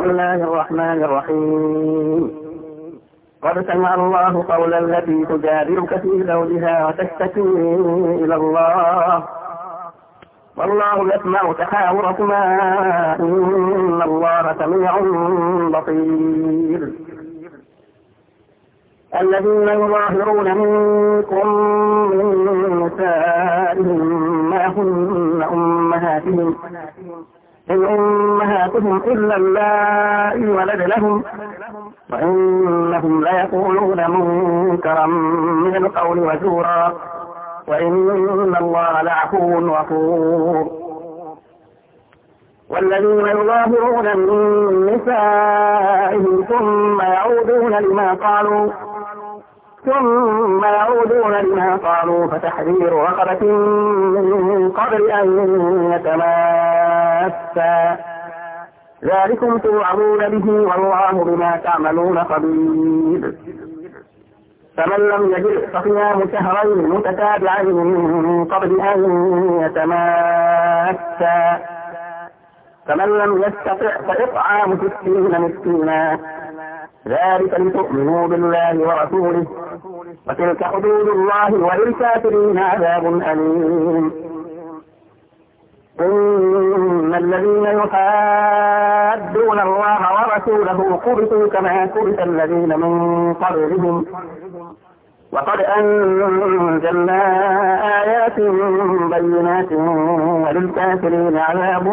بسم الله الرحمن الرحيم. قد سمع الله قول التي تجادلك في زوجها وتشتكي إلى الله والله يسمع تحاوركما إن الله سميع بصير. الذين يظاهرون منكم من نسائهم ما هن أمهاتهم إن أمهاتهم إلا اللائي ولد لهم وإنهم ليقولون منكرا من القول وزورا وإن الله لعفو غفور. والذين يظاهرون من نسائهم ثم يعودون لما قالوا فتحرير رقبة من قبل أن يتماسا ذلكم توعظون به والله بما تعملون خبير. فمن لم يجد فصيام شهرين متتابعين من قبل أن يتماسا فمن لم يستطع فإطعام 60 مسكينا ذلك لتؤمنوا بالله ورسوله وتلك حدود الله وللكافرين عذاب أليم. إن الذين يحادون الله ورسوله كبتوا كما كبت الذين من قبلهم وقد أنزلنا آيات بينات وللكافرين عذاب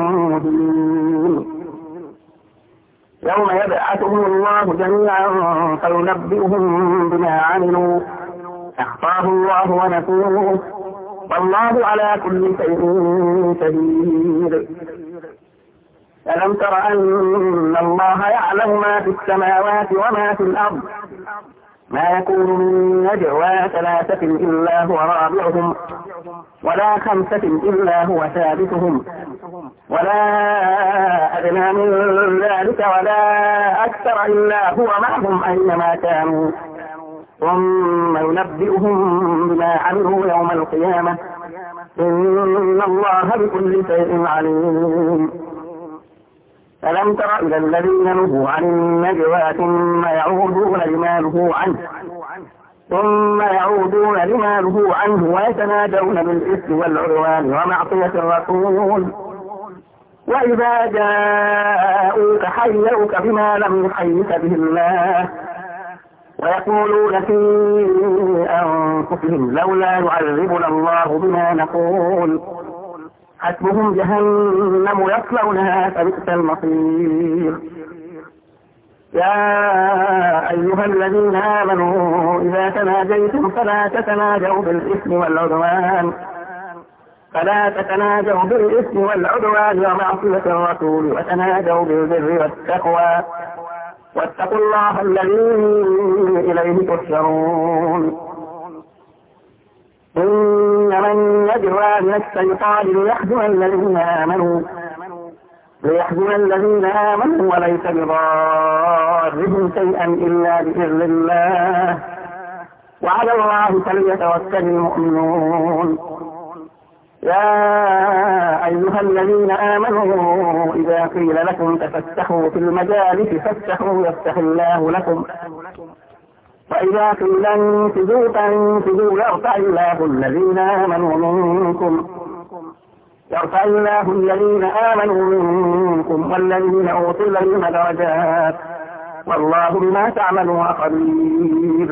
مهين. يوم يبعثهم الله جميعا فينبئهم بما عملوا أحصاه الله ونسوه والله على كل شيء شهيد. ألم تر أن الله يعلم ما في السماوات وما في الأرض ما يكون من نجوى 3 إلا هو رابعهم ولا 5 إلا هو سادسهم ولا أدنى من ذلك ولا أكثر إلا هو معهم أينما كانوا ثم ينبئهم بما عملوا يوم القيامة إن الله بكل شيء عليم. ألم تر إلى الذين نهوا عن النجوى ثم يعودون لما نهوا عنه ويتناجون بالإثم والعدوان ومعصية الرسول وإذا جاءوك حيوك بما لم يحيك به الله ويقولون في أنفسهم لولا يعذبنا الله بما نقول حسبهم جهنم يصلونها فبئس المصير. يا أيها الذين آمنوا إذا تناجيتم فلا تتناجوا بالإثم والعدوان ومعصية الرسول وتناجوا بالبر والتقوى واتقوا الله الذي إليه تحشرون. إنما النجوى من الشيطان ليحزن الذين آمنوا وليس بضارهم شيئا إلا بإذن الله وعلى الله فليتوكل المؤمنون. يا أيها الذين آمنوا إذا قيل لكم تفسحوا في المجالس فافسحوا يفسح الله لكم وإذا قيل انفذوا فانفذوا يرفع الله الذين آمنوا منكم والذين أوتوا العلم درجات والله بما تعملون خبير.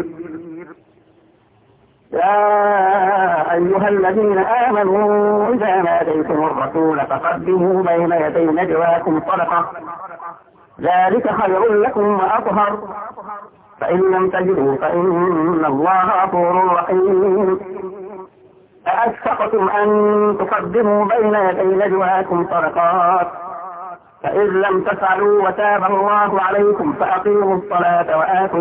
يا أيها الذين آمنوا إذا ناديتم الرسول فقدموا بين يدي نجواكم صدقة ذلك خير لكم وأطهر فإن لم تجدوا فإن الله غفور رحيم. أأشفقتم أن تقدموا بين يدي نجواكم صدقات فإذ لم تفعلوا وتاب الله عليكم فأقيموا الصلاة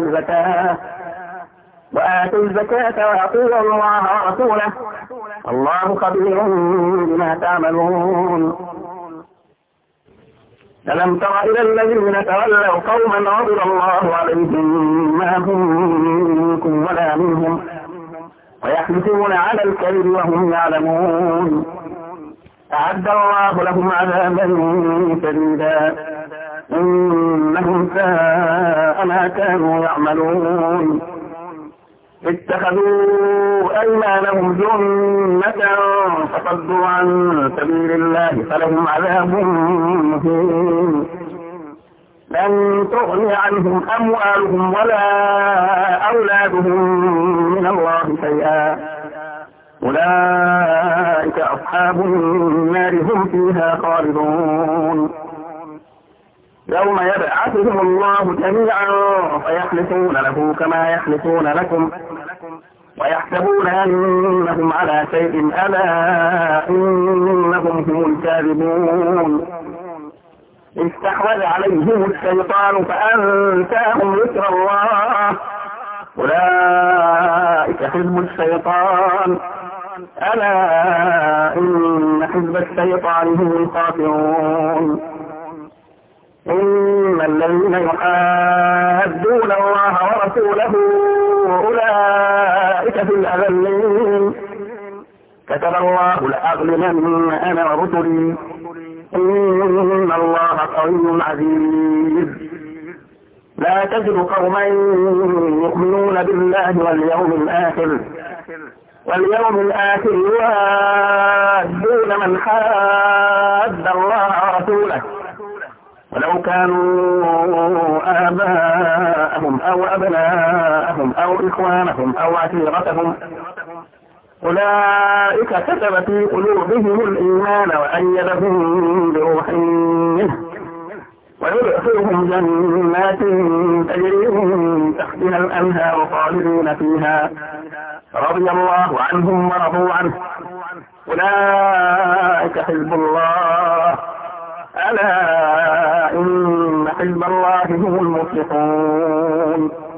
وآتوا الزكاة وأطيعوا الله ورسوله الله خبير بما تعملون. ألم تر إلى الذين تولوا قوما غضب الله عليهم ما هم منكم ولا منهم ويحلفون على الكذب وهم يعلمون أعد الله لهم عذابا شديدا إن إنهم ساء ما كانوا يعملون اتخذوا أيمانهم جنة فصدوا عن سبيل الله فلهم عذاب مهين لن تغني عنهم أموالهم ولا أولادهم من الله شيئا أولئك أصحاب النار هم فيها خالدون يوم يبعثهم الله جميعا فيحلفون له كما يحلفون لكم ويحسبون أنهم على شيء ألا إنهم هم الكاذبون استحوذ عليهم الشيطان فأنساهم ذكر الله أولئك حزب الشيطان ألا إن حزب الشيطان هم الخاسرون إن الذين يحادون الله ورسوله أولئك في الأذلين كتب الله لأغلبن أنا ورسلي إن الله قوي عزيز لا تجد قوما يؤمنون بالله واليوم الآخر يوادون من حاد الله ورسوله ولو كانوا آباءهم أو أبناءهم أو إخوانهم أو عشيرتهم أولئك كتب في قلوبهم الإيمان وأيدهم بروح منه ويدخلهم جنات تجري من تحتها الأنهار خالدين فيها رضي الله عنهم ورضوا عنه أولئك حزب الله ألا إن حزب الله هم المفلحون